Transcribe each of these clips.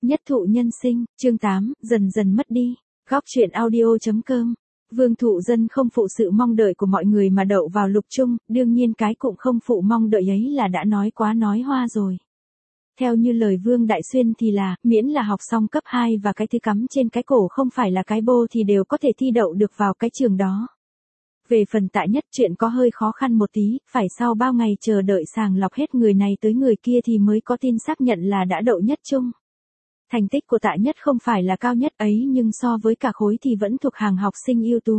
Nhất thụ nhân sinh, chương 8, dần dần mất đi. Góc truyện audio.com. Vương Thụ Dân không phụ sự mong đợi của mọi người mà đậu vào lục trung, đương nhiên cái cũng không phụ mong đợi ấy là đã nói quá nói hoa rồi. Theo như lời Vương Đại Xuyên thì là, miễn là học xong cấp 2 và cái thứ cắm trên cái cổ không phải là cái bô thì đều có thể thi đậu được vào cái trường đó. Về phần Tạ Nhất chuyện có hơi khó khăn một tí, phải sau bao ngày chờ đợi sàng lọc hết người này tới người kia thì mới có tin xác nhận là đã đậu nhất trung. Thành tích của Tạ Nhất không phải là cao nhất ấy nhưng so với cả khối thì vẫn thuộc hàng học sinh ưu tú.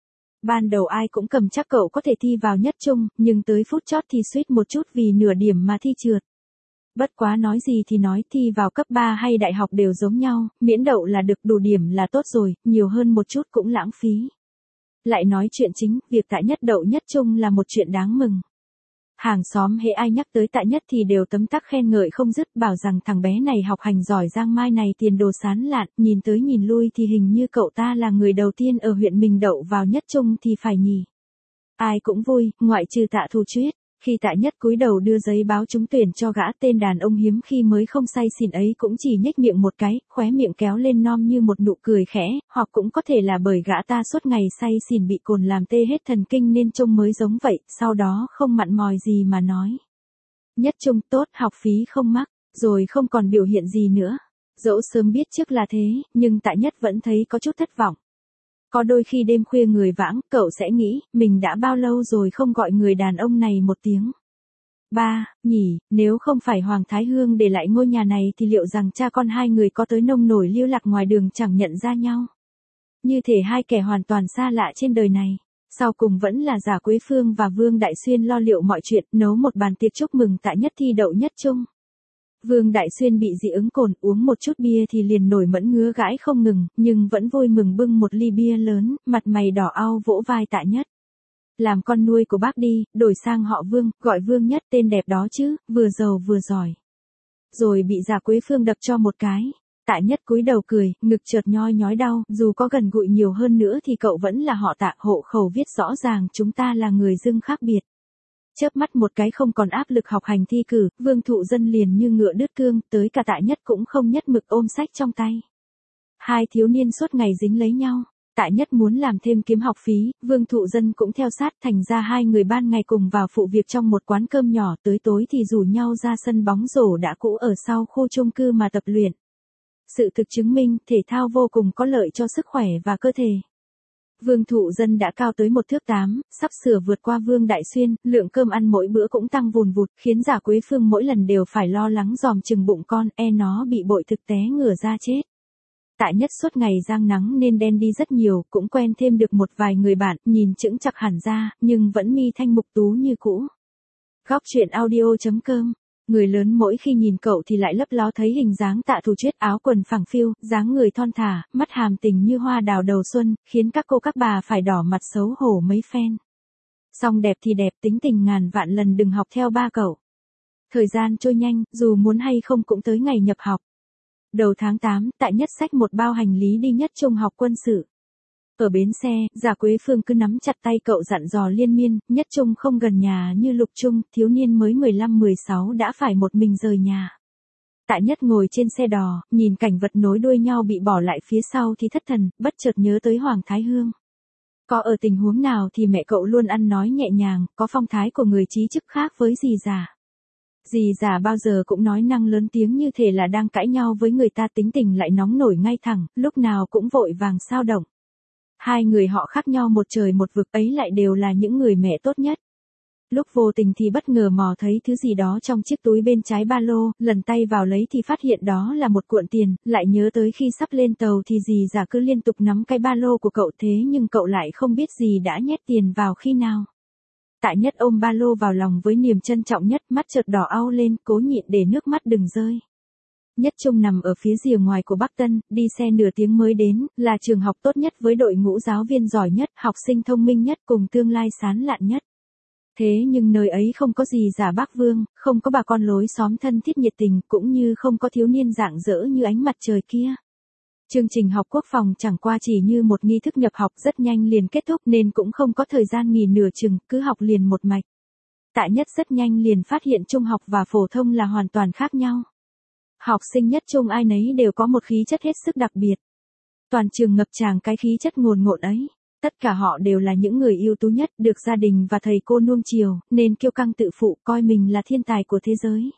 Ban đầu ai cũng cầm chắc cậu có thể thi vào nhất trung, nhưng tới phút chót thì suýt một chút vì nửa điểm mà thi trượt. Bất quá nói gì thì nói, thi vào cấp 3 hay đại học đều giống nhau, miễn đậu là được, đủ điểm là tốt rồi, nhiều hơn một chút cũng lãng phí. Lại nói chuyện chính, việc Tạ Nhất đậu nhất trung là một chuyện đáng mừng. Hàng xóm hễ ai nhắc tới Tạ Nhất thì đều tấm tắc khen ngợi không dứt, bảo rằng thằng bé này học hành giỏi giang mai này tiền đồ sán lạn, nhìn tới nhìn lui thì hình như cậu ta là người đầu tiên ở huyện mình đậu vào nhất trung thì phải nhỉ. Ai cũng vui, ngoại trừ Tạ Thu Chuyết. Khi Tạ Nhất cúi đầu đưa giấy báo trúng tuyển cho gã tên đàn ông hiếm khi mới không say xỉn ấy cũng chỉ nhếch miệng một cái, khóe miệng kéo lên non như một nụ cười khẽ, hoặc cũng có thể là bởi gã ta suốt ngày say xỉn bị cồn làm tê hết thần kinh nên trông mới giống vậy, sau đó không mặn mòi gì mà nói. Nhất trung tốt, học phí không mắc, rồi không còn biểu hiện gì nữa. Dẫu sớm biết trước là thế, nhưng Tạ Nhất vẫn thấy có chút thất vọng. Có đôi khi đêm khuya người vãng, cậu sẽ nghĩ, mình đã bao lâu rồi không gọi người đàn ông này một tiếng. Ba, nhỉ, nếu không phải Hoàng Thái Hương để lại ngôi nhà này thì liệu rằng cha con hai người có tới nông nổi lưu lạc ngoài đường chẳng nhận ra nhau. Như thể hai kẻ hoàn toàn xa lạ trên đời này. Sau cùng vẫn là Giả Quế Phương và Vương Đại Xuyên lo liệu mọi chuyện, nấu một bàn tiệc chúc mừng Tạ Nhất thi đậu nhất trung. Vương Đại Xuyên bị dị ứng cồn, uống một chút bia thì liền nổi mẫn ngứa gãi không ngừng, nhưng vẫn vui mừng bưng một ly bia lớn, mặt mày đỏ au vỗ vai Tạ Nhất. Làm con nuôi của bác đi, đổi sang họ Vương, gọi Vương Nhất, tên đẹp đó chứ, vừa giàu vừa giỏi. Rồi bị Giả Quế Phương đập cho một cái. Tạ Nhất cúi đầu cười, ngực chợt nhoi nhói đau, dù có gần gũi nhiều hơn nữa thì cậu vẫn là họ Tạ, hộ khẩu viết rõ ràng chúng ta là người dưng khác biệt. Chớp mắt một cái không còn áp lực học hành thi cử, Vương Thụ Dân liền như ngựa đứt cương, tới cả Tạ Nhất cũng không nhất mực ôm sách trong tay. Hai thiếu niên suốt ngày dính lấy nhau, Tạ Nhất muốn làm thêm kiếm học phí, Vương Thụ Dân cũng theo sát, thành ra hai người ban ngày cùng vào phụ việc trong một quán cơm nhỏ, tới tối thì rủ nhau ra sân bóng rổ đã cũ ở sau khu chung cư mà tập luyện. Sự thực chứng minh, thể thao vô cùng có lợi cho sức khỏe và cơ thể. Vương Thụ Dân đã cao tới 1 thước 8, sắp sửa vượt qua Vương Đại Xuyên, lượng cơm ăn mỗi bữa cũng tăng vùn vụt, khiến Giả Quế Phương mỗi lần đều phải lo lắng dòm chừng bụng con, nó bị bội thực té ngửa ra chết. Tạ Nhất suốt ngày giang nắng nên đen đi rất nhiều, cũng quen thêm được một vài người bạn, nhìn chững chạc hẳn ra, nhưng vẫn mi thanh mục tú như cũ. Góc truyện audio.com. Người lớn mỗi khi nhìn cậu thì lại lấp ló thấy hình dáng Tạ Thu Chuyết, áo quần phẳng phiu, dáng người thon thả, mắt hàm tình như hoa đào đầu xuân, khiến các cô các bà phải đỏ mặt xấu hổ mấy phen. Song đẹp thì đẹp, tính tình ngàn vạn lần đừng học theo ba cậu. Thời gian trôi nhanh, dù muốn hay không cũng tới ngày nhập học. Đầu tháng 8, Tạ Nhất xách một bao hành lý đi nhất trung học quân sự. Ở bến xe, Giả Quế Phương cứ nắm chặt tay cậu dặn dò liên miên, nhất trung không gần nhà như lục trung, thiếu niên mới 15-16 đã phải một mình rời nhà. Tạ Nhất ngồi trên xe đò, nhìn cảnh vật nối đuôi nhau bị bỏ lại phía sau thì thất thần, bất chợt nhớ tới Hoàng Thái Hương. Có ở tình huống nào thì mẹ cậu luôn ăn nói nhẹ nhàng, có phong thái của người trí chức khác với dì già. Dì già bao giờ cũng nói năng lớn tiếng như thể là đang cãi nhau với người ta, tính tình lại nóng nổi ngay thẳng, lúc nào cũng vội vàng xao động. Hai người họ khác nhau một trời một vực ấy lại đều là những người mẹ tốt nhất. Lúc vô tình thì bất ngờ mò thấy thứ gì đó trong chiếc túi bên trái ba lô, lần tay vào lấy thì phát hiện đó là một cuộn tiền, lại nhớ tới khi sắp lên tàu thì dì già cứ liên tục nắm cái ba lô của cậu, thế nhưng cậu lại không biết dì đã nhét tiền vào khi nào. Tạ Nhất ôm ba lô vào lòng với niềm trân trọng nhất, mắt chợt đỏ au lên, cố nhịn để nước mắt đừng rơi. Nhất trung nằm ở phía rìa ngoài của Bắc Tân, đi xe nửa tiếng mới đến, là trường học tốt nhất với đội ngũ giáo viên giỏi nhất, học sinh thông minh nhất cùng tương lai sáng lạn nhất. Thế nhưng nơi ấy không có gì giả bác Vương, không có bà con lối xóm thân thiết nhiệt tình, cũng như không có thiếu niên rạng rỡ như ánh mặt trời kia. Chương trình học quốc phòng chẳng qua chỉ như một nghi thức nhập học rất nhanh liền kết thúc nên cũng không có thời gian nghỉ nửa chừng, cứ học liền một mạch. Tạ Nhất rất nhanh liền phát hiện trung học và phổ thông là hoàn toàn khác nhau. Học sinh nhất trung ai nấy đều có một khí chất hết sức đặc biệt. Toàn trường ngập tràn cái khí chất ngồn ngộn ấy. Tất cả họ đều là những người ưu tú nhất, được gia đình và thầy cô nuông chiều, nên kiêu căng tự phụ, coi mình là thiên tài của thế giới.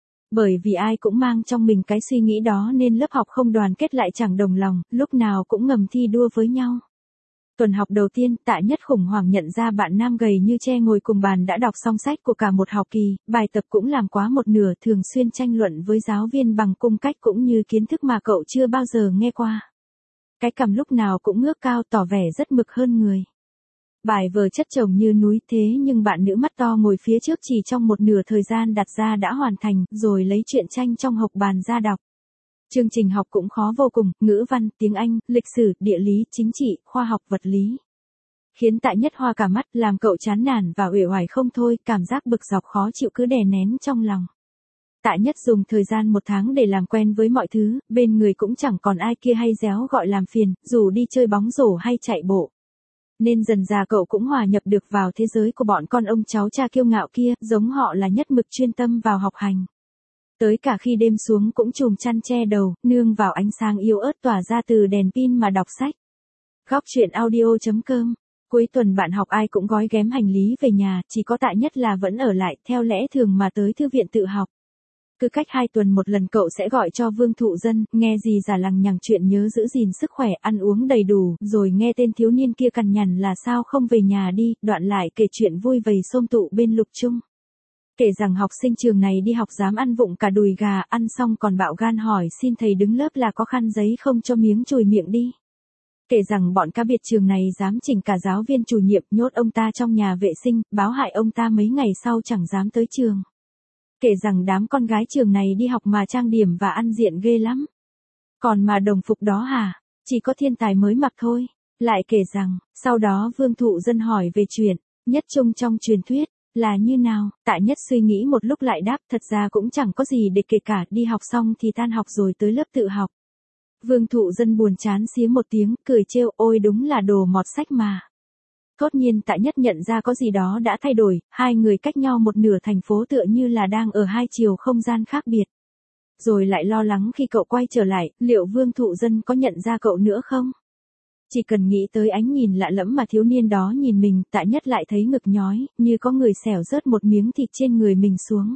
Bởi vì ai cũng mang trong mình cái suy nghĩ đó nên lớp học không đoàn kết lại chẳng đồng lòng, lúc nào cũng ngầm thi đua với nhau. Tuần học đầu tiên, Tạ Nhất khủng hoảng nhận ra bạn nam gầy như tre ngồi cùng bàn đã đọc xong sách của cả một học kỳ, bài tập cũng làm quá một nửa, thường xuyên tranh luận với giáo viên bằng cung cách cũng như kiến thức mà cậu chưa bao giờ nghe qua. Cái cằm lúc nào cũng ngước cao tỏ vẻ rất mực hơn người. Bài vở chất chồng như núi thế nhưng bạn nữ mắt to ngồi phía trước chỉ trong một nửa thời gian đặt ra đã hoàn thành, rồi lấy truyện tranh trong hộc bàn ra đọc. Chương trình học cũng khó vô cùng, ngữ văn, tiếng Anh, lịch sử, địa lý, chính trị, khoa học vật lý. Khiến Tạ Nhất hoa cả mắt, làm cậu chán nản và uể oải không thôi, cảm giác bực dọc khó chịu cứ đè nén trong lòng. Tạ Nhất dùng thời gian 1 tháng để làm quen với mọi thứ, bên người cũng chẳng còn ai kia hay réo gọi làm phiền, dù đi chơi bóng rổ hay chạy bộ. Nên dần dà cậu cũng hòa nhập được vào thế giới của bọn con ông cháu cha kiêu ngạo kia, giống họ là nhất mực chuyên tâm vào học hành. Tới cả khi đêm xuống cũng chùm chăn che đầu, nương vào ánh sáng yếu ớt tỏa ra từ đèn pin mà đọc sách. Góc truyện audio.com. Cuối tuần bạn học ai cũng gói ghém hành lý về nhà, chỉ có Tạ Nhất là vẫn ở lại, theo lẽ thường mà tới thư viện tự học. Cứ cách 2 tuần một lần cậu sẽ gọi cho Vương Thụ Dân, nghe gì giả lằng nhằng chuyện nhớ giữ gìn sức khỏe, ăn uống đầy đủ, rồi nghe tên thiếu niên kia cằn nhằn là sao không về nhà đi, đoạn lại kể chuyện vui vầy xôm tụ bên Lục Trung. Kể rằng học sinh trường này đi học dám ăn vụng cả đùi gà, ăn xong còn bạo gan hỏi xin thầy đứng lớp là có khăn giấy không cho miếng chùi miệng đi. Kể rằng bọn cá biệt trường này dám chỉnh cả giáo viên chủ nhiệm, nhốt ông ta trong nhà vệ sinh, báo hại ông ta mấy ngày sau chẳng dám tới trường. Kể rằng đám con gái trường này đi học mà trang điểm và ăn diện ghê lắm. Còn mà đồng phục đó hả, chỉ có thiên tài mới mặc thôi. Lại kể rằng, sau đó Vương Thụ Dân hỏi về chuyện nhất trung trong truyền thuyết, là như nào. Tạ Nhất suy nghĩ một lúc lại đáp, thật ra cũng chẳng có gì để kể cả, đi học xong thì tan học rồi tới lớp tự học. Vương Thụ Dân buồn chán xía một tiếng, cười trêu, ôi đúng là đồ mọt sách mà. Thốt nhiên Tạ Nhất nhận ra có gì đó đã thay đổi, hai người cách nhau một nửa thành phố tựa như là đang ở hai chiều không gian khác biệt. Rồi lại lo lắng khi cậu quay trở lại, liệu Vương Thụ Dân có nhận ra cậu nữa không? Chỉ cần nghĩ tới ánh nhìn lạ lẫm mà thiếu niên đó nhìn mình, Tạ Nhất lại thấy ngực nhói, như có người xẻo rớt một miếng thịt trên người mình xuống.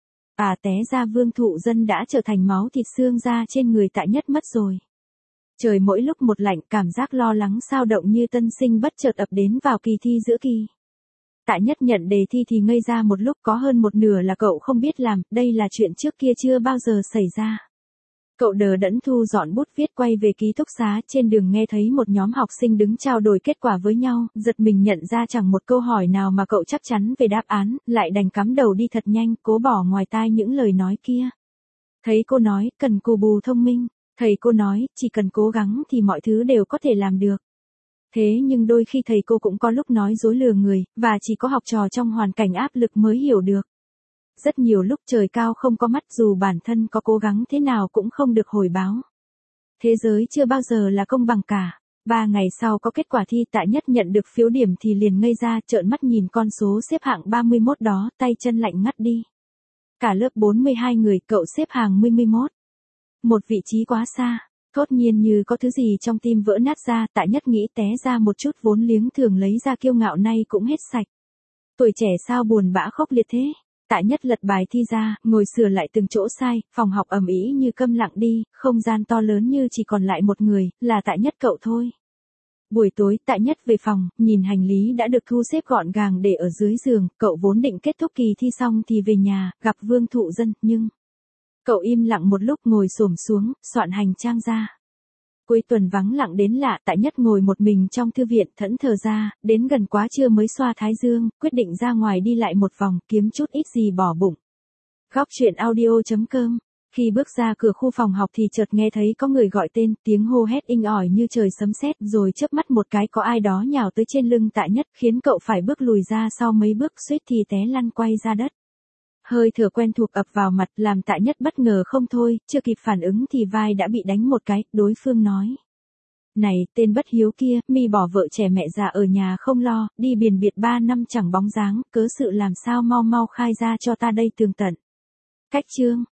Té ra Vương Thụ Dân đã trở thành máu thịt xương da trên người Tạ Nhất mất rồi. Trời mỗi lúc một lạnh, cảm giác lo lắng sao động như tân sinh bất chợt ập đến vào kỳ thi giữa kỳ. Tạ Nhất nhận đề thi thì ngây ra một lúc, có hơn một nửa là cậu không biết làm, đây là chuyện trước kia chưa bao giờ xảy ra. Cậu đờ đẫn thu dọn bút viết quay về ký túc xá, trên đường nghe thấy một nhóm học sinh đứng trao đổi kết quả với nhau, giật mình nhận ra chẳng một câu hỏi nào mà cậu chắc chắn về đáp án, lại đành cắm đầu đi thật nhanh, cố bỏ ngoài tai những lời nói kia. Thấy cô nói, cần cù bù thông minh. Thầy cô nói, chỉ cần cố gắng thì mọi thứ đều có thể làm được. Thế nhưng đôi khi thầy cô cũng có lúc nói dối lừa người, và chỉ có học trò trong hoàn cảnh áp lực mới hiểu được. Rất nhiều lúc trời cao không có mắt, dù bản thân có cố gắng thế nào cũng không được hồi báo. Thế giới chưa bao giờ là công bằng cả. 3 ngày sau có kết quả thi, Tạ Nhất nhận được phiếu điểm thì liền ngây ra, trợn mắt nhìn con số xếp hạng 31 đó, tay chân lạnh ngắt đi. Cả lớp 42 người, cậu xếp hàng 11. Một vị trí quá xa. Thốt nhiên như có thứ gì trong tim vỡ nát ra, Tạ Nhất nghĩ té ra một chút vốn liếng thường lấy ra kiêu ngạo nay cũng hết sạch. Tuổi trẻ sao buồn bã khốc liệt thế. Tạ Nhất lật bài thi ra, ngồi sửa lại từng chỗ sai, phòng học ầm ĩ như câm lặng đi, không gian to lớn như chỉ còn lại một người, là Tạ Nhất cậu thôi. Buổi tối Tạ Nhất về phòng, nhìn hành lý đã được thu xếp gọn gàng để ở dưới giường, cậu vốn định kết thúc kỳ thi xong thì về nhà, gặp Vương Thụ Dân, nhưng cậu im lặng một lúc ngồi xổm xuống, soạn hành trang ra. Cuối tuần vắng lặng đến lạ, Tạ Nhất ngồi một mình trong thư viện thẫn thờ ra, đến gần quá trưa mới xoa thái dương, quyết định ra ngoài đi lại một vòng, kiếm chút ít gì bỏ bụng. Góc truyện audio.com. Khi bước ra cửa khu phòng học thì chợt nghe thấy có người gọi tên, tiếng hô hét inh ỏi như trời sấm sét, rồi chớp mắt một cái có ai đó nhào tới trên lưng Tạ Nhất, khiến cậu phải bước lùi ra sau mấy bước, suýt thì té lăn quay ra đất. Hơi thở quen thuộc ập vào mặt làm Tạ Nhất bất ngờ không thôi, chưa kịp phản ứng thì vai đã bị đánh một cái, đối phương nói. Này, tên bất hiếu kia, mi bỏ vợ trẻ mẹ già ở nhà không lo, đi biển biệt 3 năm chẳng bóng dáng, cớ sự làm sao mau mau khai ra cho ta đây tường tận. Cách chương.